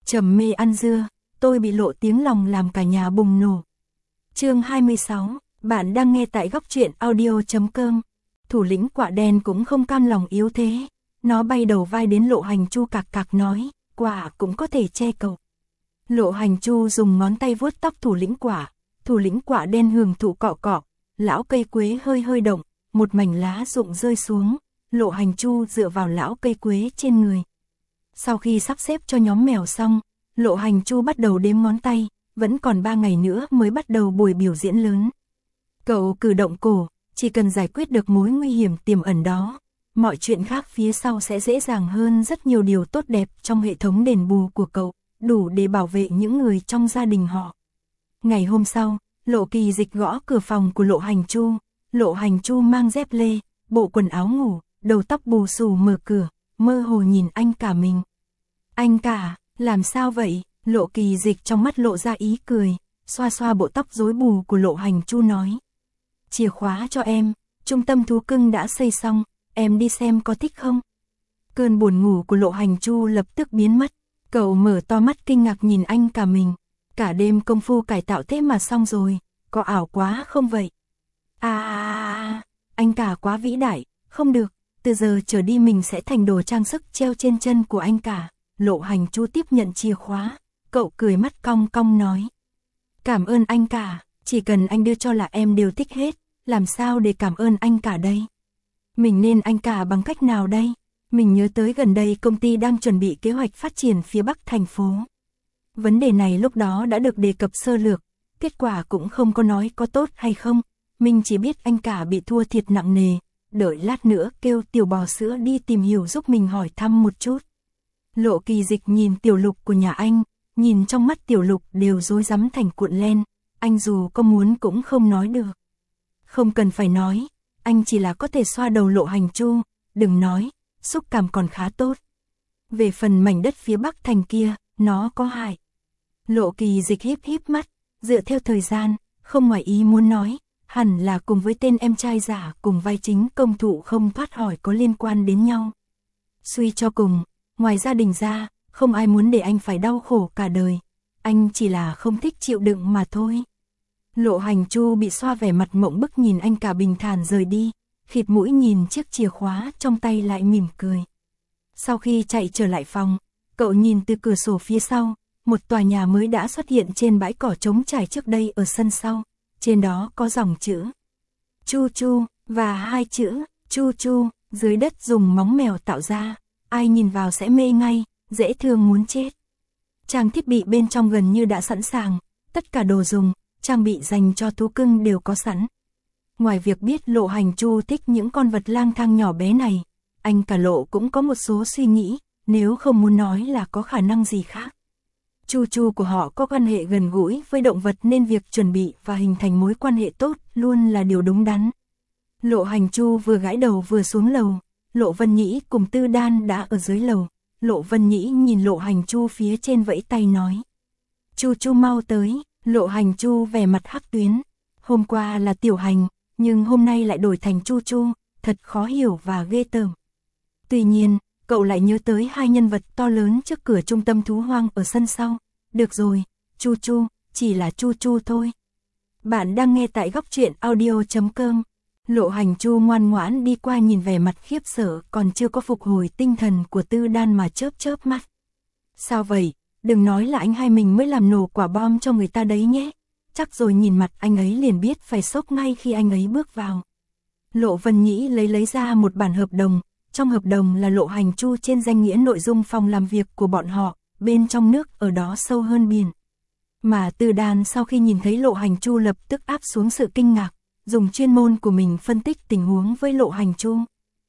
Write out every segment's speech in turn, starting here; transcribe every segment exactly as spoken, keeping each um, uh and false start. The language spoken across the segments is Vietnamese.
Trầm mê ăn dưa, tôi bị lộ tiếng lòng làm cả nhà bùng nổ. Chương hai mươi sáu, bạn đang nghe tại góc truyện audio chấm com. Thủ lĩnh Quạ Đen cũng không cam lòng yếu thế, nó bay đầu vai đến Lộ Hành Chu cạc cạc nói, quả cũng có thể che cậu. Lộ Hành Chu dùng ngón tay vuốt tóc thủ lĩnh Quạ, thủ lĩnh Quạ Đen hưởng thụ cọ cọ, lão cây quế hơi hơi động, một mảnh lá rụng rơi xuống, Lộ Hành Chu dựa vào lão cây quế trên người. Sau khi sắp xếp cho nhóm mèo xong, Lộ Hành Chu bắt đầu đếm ngón tay, vẫn còn ba ngày nữa mới bắt đầu buổi biểu diễn lớn. Cậu cử động cổ, chỉ cần giải quyết được mối nguy hiểm tiềm ẩn đó, mọi chuyện khác phía sau sẽ dễ dàng hơn rất nhiều. Điều tốt đẹp trong hệ thống đền bù của cậu, đủ để bảo vệ những người trong gia đình họ. Ngày hôm sau, Lộ Kỳ Dịch gõ cửa phòng của Lộ Hành Chu. Lộ Hành Chu mang dép lê, bộ quần áo ngủ, đầu tóc bù xù mở cửa, mơ hồ nhìn anh cả mình. Anh cả, làm sao vậy? Lộ Kỳ Dịch trong mắt lộ ra ý cười, xoa xoa bộ tóc rối bù của Lộ Hành Chu nói. Chìa khóa cho em, trung tâm thú cưng đã xây xong, em đi xem có thích không? Cơn buồn ngủ của Lộ Hành Chu lập tức biến mất, cậu mở to mắt kinh ngạc nhìn anh cả mình. Cả đêm công phu cải tạo thế mà xong rồi, có ảo quá không vậy? À, à, à, anh cả quá vĩ đại, không được, từ giờ trở đi mình sẽ thành đồ trang sức treo trên chân của anh cả. Lộ Hành Chu tiếp nhận chìa khóa, cậu cười mắt cong cong nói. Cảm ơn anh cả, chỉ cần anh đưa cho là em đều thích hết, làm sao để cảm ơn anh cả đây? Mình nên anh cả bằng cách nào đây? Mình nhớ tới gần đây công ty đang chuẩn bị kế hoạch phát triển phía Bắc thành phố. Vấn đề này lúc đó đã được đề cập sơ lược, kết quả cũng không có nói có tốt hay không, mình chỉ biết anh cả bị thua thiệt nặng nề, đợi lát nữa kêu Tiểu Bò Sữa đi tìm hiểu giúp mình hỏi thăm một chút. Lộ Kỳ Dịch nhìn Tiểu Lục của nhà anh, nhìn trong mắt Tiểu Lục đều rối rắm thành cuộn len, anh dù có muốn cũng không nói được. Không cần phải nói, anh chỉ là có thể xoa đầu Lộ Hành Chu, đừng nói, xúc cảm còn khá tốt. Về phần mảnh đất phía Bắc thành kia, nó có hại. Lộ Kỳ Dịch híp híp mắt, dựa theo thời gian, không ngoài ý muốn nói, hẳn là cùng với tên em trai giả cùng vai chính công thụ không thoát khỏi có liên quan đến nhau. Suy cho cùng, ngoài gia đình ra, không ai muốn để anh phải đau khổ cả đời, anh chỉ là không thích chịu đựng mà thôi. Lộ Hành Chu bị xoa vẻ mặt mộng bức nhìn anh cả bình thản rời đi, khịt mũi nhìn chiếc chìa khóa trong tay lại mỉm cười. Sau khi chạy trở lại phòng, cậu nhìn từ cửa sổ phía sau, một tòa nhà mới đã xuất hiện trên bãi cỏ trống trải trước đây ở sân sau, trên đó có dòng chữ Chu Chu và hai chữ Chu Chu dưới đất dùng móng mèo tạo ra, ai nhìn vào sẽ mê ngay, dễ thương muốn chết. Trang thiết bị bên trong gần như đã sẵn sàng, tất cả đồ dùng, trang bị dành cho thú cưng đều có sẵn. Ngoài việc biết Lộ Hành Chu thích những con vật lang thang nhỏ bé này, anh cả Lộ cũng có một số suy nghĩ, nếu không muốn nói là có khả năng gì khác. Chu Chu của họ có quan hệ gần gũi với động vật nên việc chuẩn bị và hình thành mối quan hệ tốt luôn là điều đúng đắn. Lộ Hành Chu vừa gãi đầu vừa xuống lầu, Lộ Vân Nhĩ cùng Tư Đan đã ở dưới lầu. Lộ Vân Nhĩ nhìn Lộ Hành Chu phía trên vẫy tay nói. Chu Chu mau tới. Lộ Hành Chu vẻ mặt hắc tuyến. Hôm qua là Tiểu Hành, nhưng hôm nay lại đổi thành Chu Chu, thật khó hiểu và ghê tởm. Tuy nhiên, cậu lại nhớ tới hai nhân vật to lớn trước cửa trung tâm thú hoang ở sân sau. Được rồi, Chu Chu, chỉ là Chu Chu thôi. Bạn đang nghe tại góc truyện audio chấm com. Lộ Hành Chu ngoan ngoãn đi qua nhìn vẻ mặt khiếp sợ còn chưa có phục hồi tinh thần của Tư Đan mà chớp chớp mắt. Sao vậy? Đừng nói là anh hai mình mới làm nổ quả bom cho người ta đấy nhé. Chắc rồi nhìn mặt anh ấy liền biết phải sốc ngay khi anh ấy bước vào. Lộ Vân Nhĩ lấy lấy ra một bản hợp đồng. Trong hợp đồng là Lộ Hành Chu trên danh nghĩa nội dung phòng làm việc của bọn họ, bên trong nước ở đó sâu hơn biển. Mà Tư Đan sau khi nhìn thấy Lộ Hành Chu lập tức áp xuống sự kinh ngạc, dùng chuyên môn của mình phân tích tình huống với Lộ Hành Chu.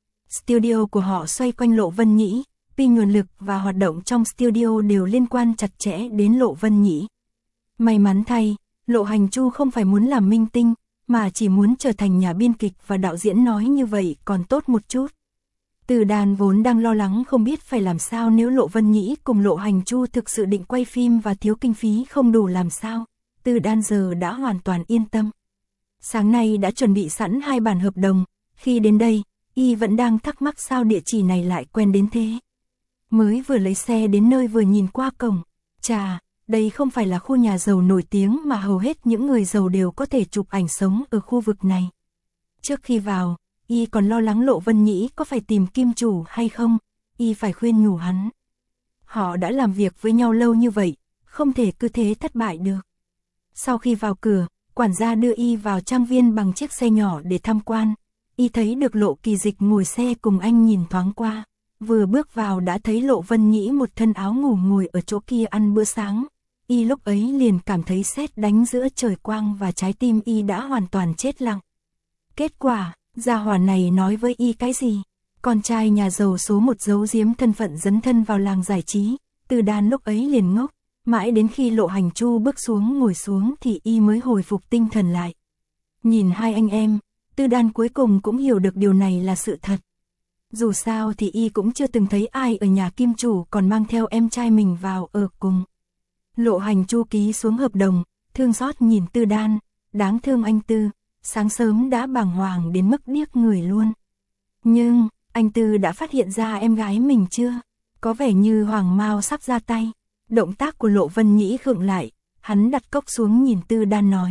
Studio của họ xoay quanh Lộ Vân Nhĩ, vì nguồn lực và hoạt động trong studio đều liên quan chặt chẽ đến Lộ Vân Nhĩ. May mắn thay, Lộ Hành Chu không phải muốn làm minh tinh, mà chỉ muốn trở thành nhà biên kịch và đạo diễn, nói như vậy còn tốt một chút. Từ Đàn vốn đang lo lắng không biết phải làm sao nếu Lộ Vân Nhĩ cùng Lộ Hành Chu thực sự định quay phim và thiếu kinh phí không đủ làm sao. Từ Đan giờ đã hoàn toàn yên tâm. Sáng nay đã chuẩn bị sẵn hai bản hợp đồng, khi đến đây, y vẫn đang thắc mắc sao địa chỉ này lại quen đến thế. Mới vừa lấy xe đến nơi vừa nhìn qua cổng, Chà, đây không phải là khu nhà giàu nổi tiếng mà hầu hết những người giàu đều có thể chụp ảnh sống ở khu vực này. Trước khi vào, y còn lo lắng Lộ Vân Nhĩ có phải tìm kim chủ hay không, y phải khuyên nhủ hắn. Họ đã làm việc với nhau lâu như vậy, không thể cứ thế thất bại được. Sau khi vào cửa, quản gia đưa y vào trang viên bằng chiếc xe nhỏ để tham quan. Y thấy được Lộ Kỳ Dịch ngồi xe cùng anh nhìn thoáng qua. Vừa bước vào đã thấy Lộ Vân Nhĩ một thân áo ngủ ngồi ở chỗ kia ăn bữa sáng. Y lúc ấy liền cảm thấy sét đánh giữa trời quang và trái tim y đã hoàn toàn chết lặng. Kết quả, gia hỏa này nói với y cái gì? Con trai nhà giàu số một giấu giếm thân phận dấn thân vào làng giải trí. Từ Đan lúc ấy liền ngốc, mãi đến khi Lộ Hành Chu bước xuống ngồi xuống thì y mới hồi phục tinh thần lại. Nhìn hai anh em, Từ Đan cuối cùng cũng hiểu được điều này là sự thật. Dù sao thì y cũng chưa từng thấy ai ở nhà kim chủ còn mang theo em trai mình vào ở cùng. Lộ Hành Chu ký xuống hợp đồng, thương xót nhìn Tư Đan, đáng thương anh Tư, sáng sớm đã bàng hoàng đến mức điếc người luôn. Nhưng, anh Tư đã phát hiện ra em gái mình chưa? Có vẻ như Hoàng Mao sắp ra tay. Động tác của Lộ Vân Nhĩ khựng lại, hắn đặt cốc xuống nhìn Tư Đan nói.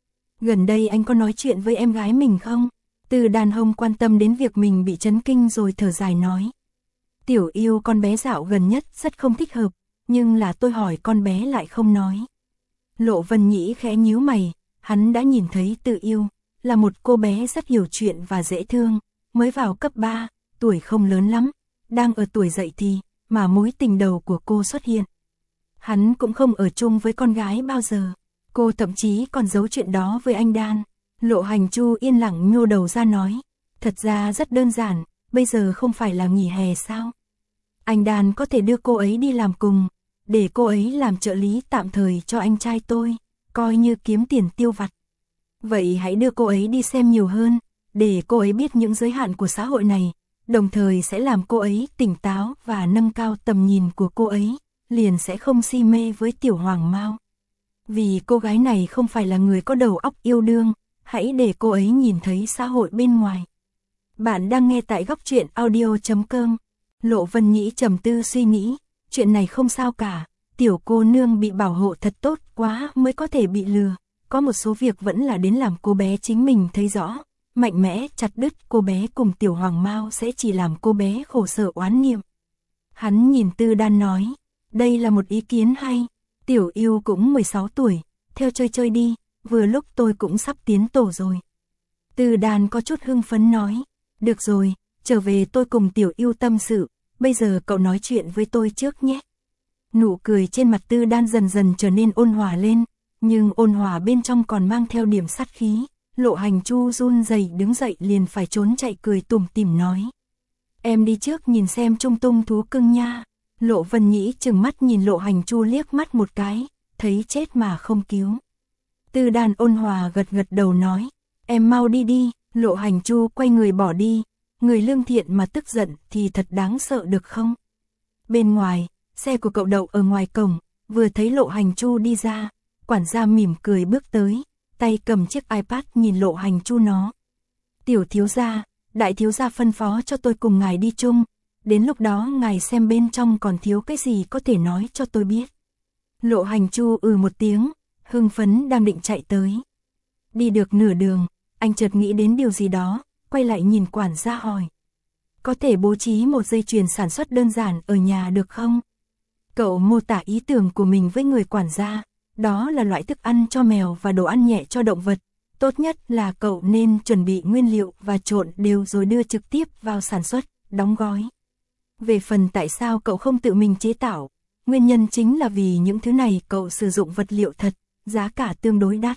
Gần đây anh có nói chuyện với em gái mình không? Tư Đan không quan tâm đến việc mình bị chấn kinh rồi thở dài nói. Tiểu Yêu con bé dạo gần nhất rất không thích hợp, nhưng là tôi hỏi con bé lại không nói. Lộ Vân Nhĩ khẽ nhíu mày, hắn đã nhìn thấy Tự Yêu, là một cô bé rất hiểu chuyện và dễ thương, mới vào cấp ba, tuổi không lớn lắm, đang ở tuổi dậy thì, mà mối tình đầu của cô xuất hiện. Hắn cũng không ở chung với con gái bao giờ, cô thậm chí còn giấu chuyện đó với anh Đan. Lộ Hành Chu yên lặng nhô đầu ra nói, thật ra rất đơn giản, bây giờ không phải là nghỉ hè sao? Anh Đan có thể đưa cô ấy đi làm cùng, để cô ấy làm trợ lý tạm thời cho anh trai tôi, coi như kiếm tiền tiêu vặt. Vậy hãy đưa cô ấy đi xem nhiều hơn, để cô ấy biết những giới hạn của xã hội này, đồng thời sẽ làm cô ấy tỉnh táo và nâng cao tầm nhìn của cô ấy, liền sẽ không si mê với tiểu Hoàng Mao. Vì cô gái này không phải là người có đầu óc yêu đương, hãy để cô ấy nhìn thấy xã hội bên ngoài. Bạn đang nghe tại góc truyện audio chấm com. Lộ Vân Nhĩ trầm tư suy nghĩ, chuyện này không sao cả, tiểu cô nương bị bảo hộ thật tốt quá mới có thể bị lừa, có một số việc vẫn là đến làm cô bé chính mình thấy rõ, mạnh mẽ chặt đứt cô bé cùng tiểu Hoàng Mao sẽ chỉ làm cô bé khổ sở oán niệm. Hắn nhìn Tư Đan nói, đây là một ý kiến hay, Tiểu Yêu cũng mười sáu tuổi, theo chơi chơi đi, vừa lúc tôi cũng sắp tiến tổ rồi. Tư Đan có chút hưng phấn nói, được rồi, trở về tôi cùng Tiểu Yêu tâm sự, bây giờ cậu nói chuyện với tôi trước nhé. Nụ cười trên mặt Tư Đan dần dần trở nên ôn hòa lên, nhưng ôn hòa bên trong còn mang theo điểm sát khí. Lộ Hành Chu run rẩy đứng dậy liền phải trốn chạy cười tủm tỉm nói. Em đi trước nhìn xem Trung Tung thú cưng nha. Lộ Vân Nhĩ chừng mắt nhìn Lộ Hành Chu liếc mắt một cái, thấy chết mà không cứu. Tư Đan ôn hòa gật gật đầu nói, em mau đi đi. Lộ Hành Chu quay người bỏ đi, người lương thiện mà tức giận thì thật đáng sợ được không? Bên ngoài, xe của cậu đậu ở ngoài cổng, vừa thấy Lộ Hành Chu đi ra, quản gia mỉm cười bước tới, tay cầm chiếc iPad nhìn Lộ Hành Chu nó. Tiểu thiếu gia, đại thiếu gia phân phó cho tôi cùng ngài đi chung, đến lúc đó ngài xem bên trong còn thiếu cái gì có thể nói cho tôi biết. Lộ Hành Chu ừ một tiếng, hưng phấn đang định chạy tới. Đi được nửa đường, anh chợt nghĩ đến điều gì đó, quay lại nhìn quản gia hỏi. Có thể bố trí một dây chuyền sản xuất đơn giản ở nhà được không? Cậu mô tả ý tưởng của mình với người quản gia, đó là loại thức ăn cho mèo và đồ ăn nhẹ cho động vật. Tốt nhất là cậu nên chuẩn bị nguyên liệu và trộn đều rồi đưa trực tiếp vào sản xuất, đóng gói. Về phần tại sao cậu không tự mình chế tạo, nguyên nhân chính là vì những thứ này cậu sử dụng vật liệu thật, giá cả tương đối đắt.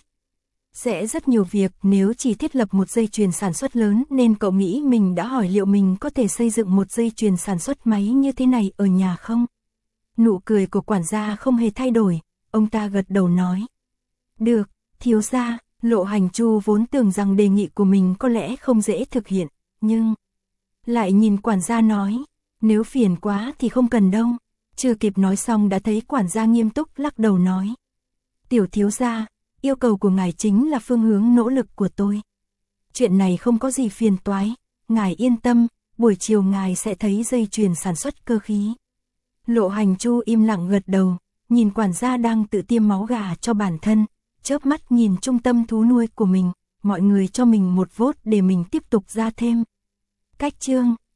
Sẽ rất nhiều việc nếu chỉ thiết lập một dây chuyền sản xuất lớn nên cậu nghĩ mình đã hỏi liệu mình có thể xây dựng một dây chuyền sản xuất máy như thế này ở nhà không? Nụ cười của quản gia không hề thay đổi, ông ta gật đầu nói. Được, thiếu gia. Lộ Hành Chu vốn tưởng rằng đề nghị của mình có lẽ không dễ thực hiện, nhưng lại nhìn quản gia nói, nếu phiền quá thì không cần đâu. Chưa kịp nói xong đã thấy quản gia nghiêm túc lắc đầu nói. Tiểu thiếu gia, yêu cầu của ngài chính là phương hướng nỗ lực của tôi. Chuyện này không có gì phiền toái, ngài yên tâm, buổi chiều ngài sẽ thấy dây chuyền sản xuất cơ khí. Lộ Hành Chu im lặng gật đầu, nhìn quản gia đang tự tiêm máu gà cho bản thân, chớp mắt nhìn trung tâm thú nuôi của mình, mọi người cho mình một vote để mình tiếp tục ra thêm. Cách chương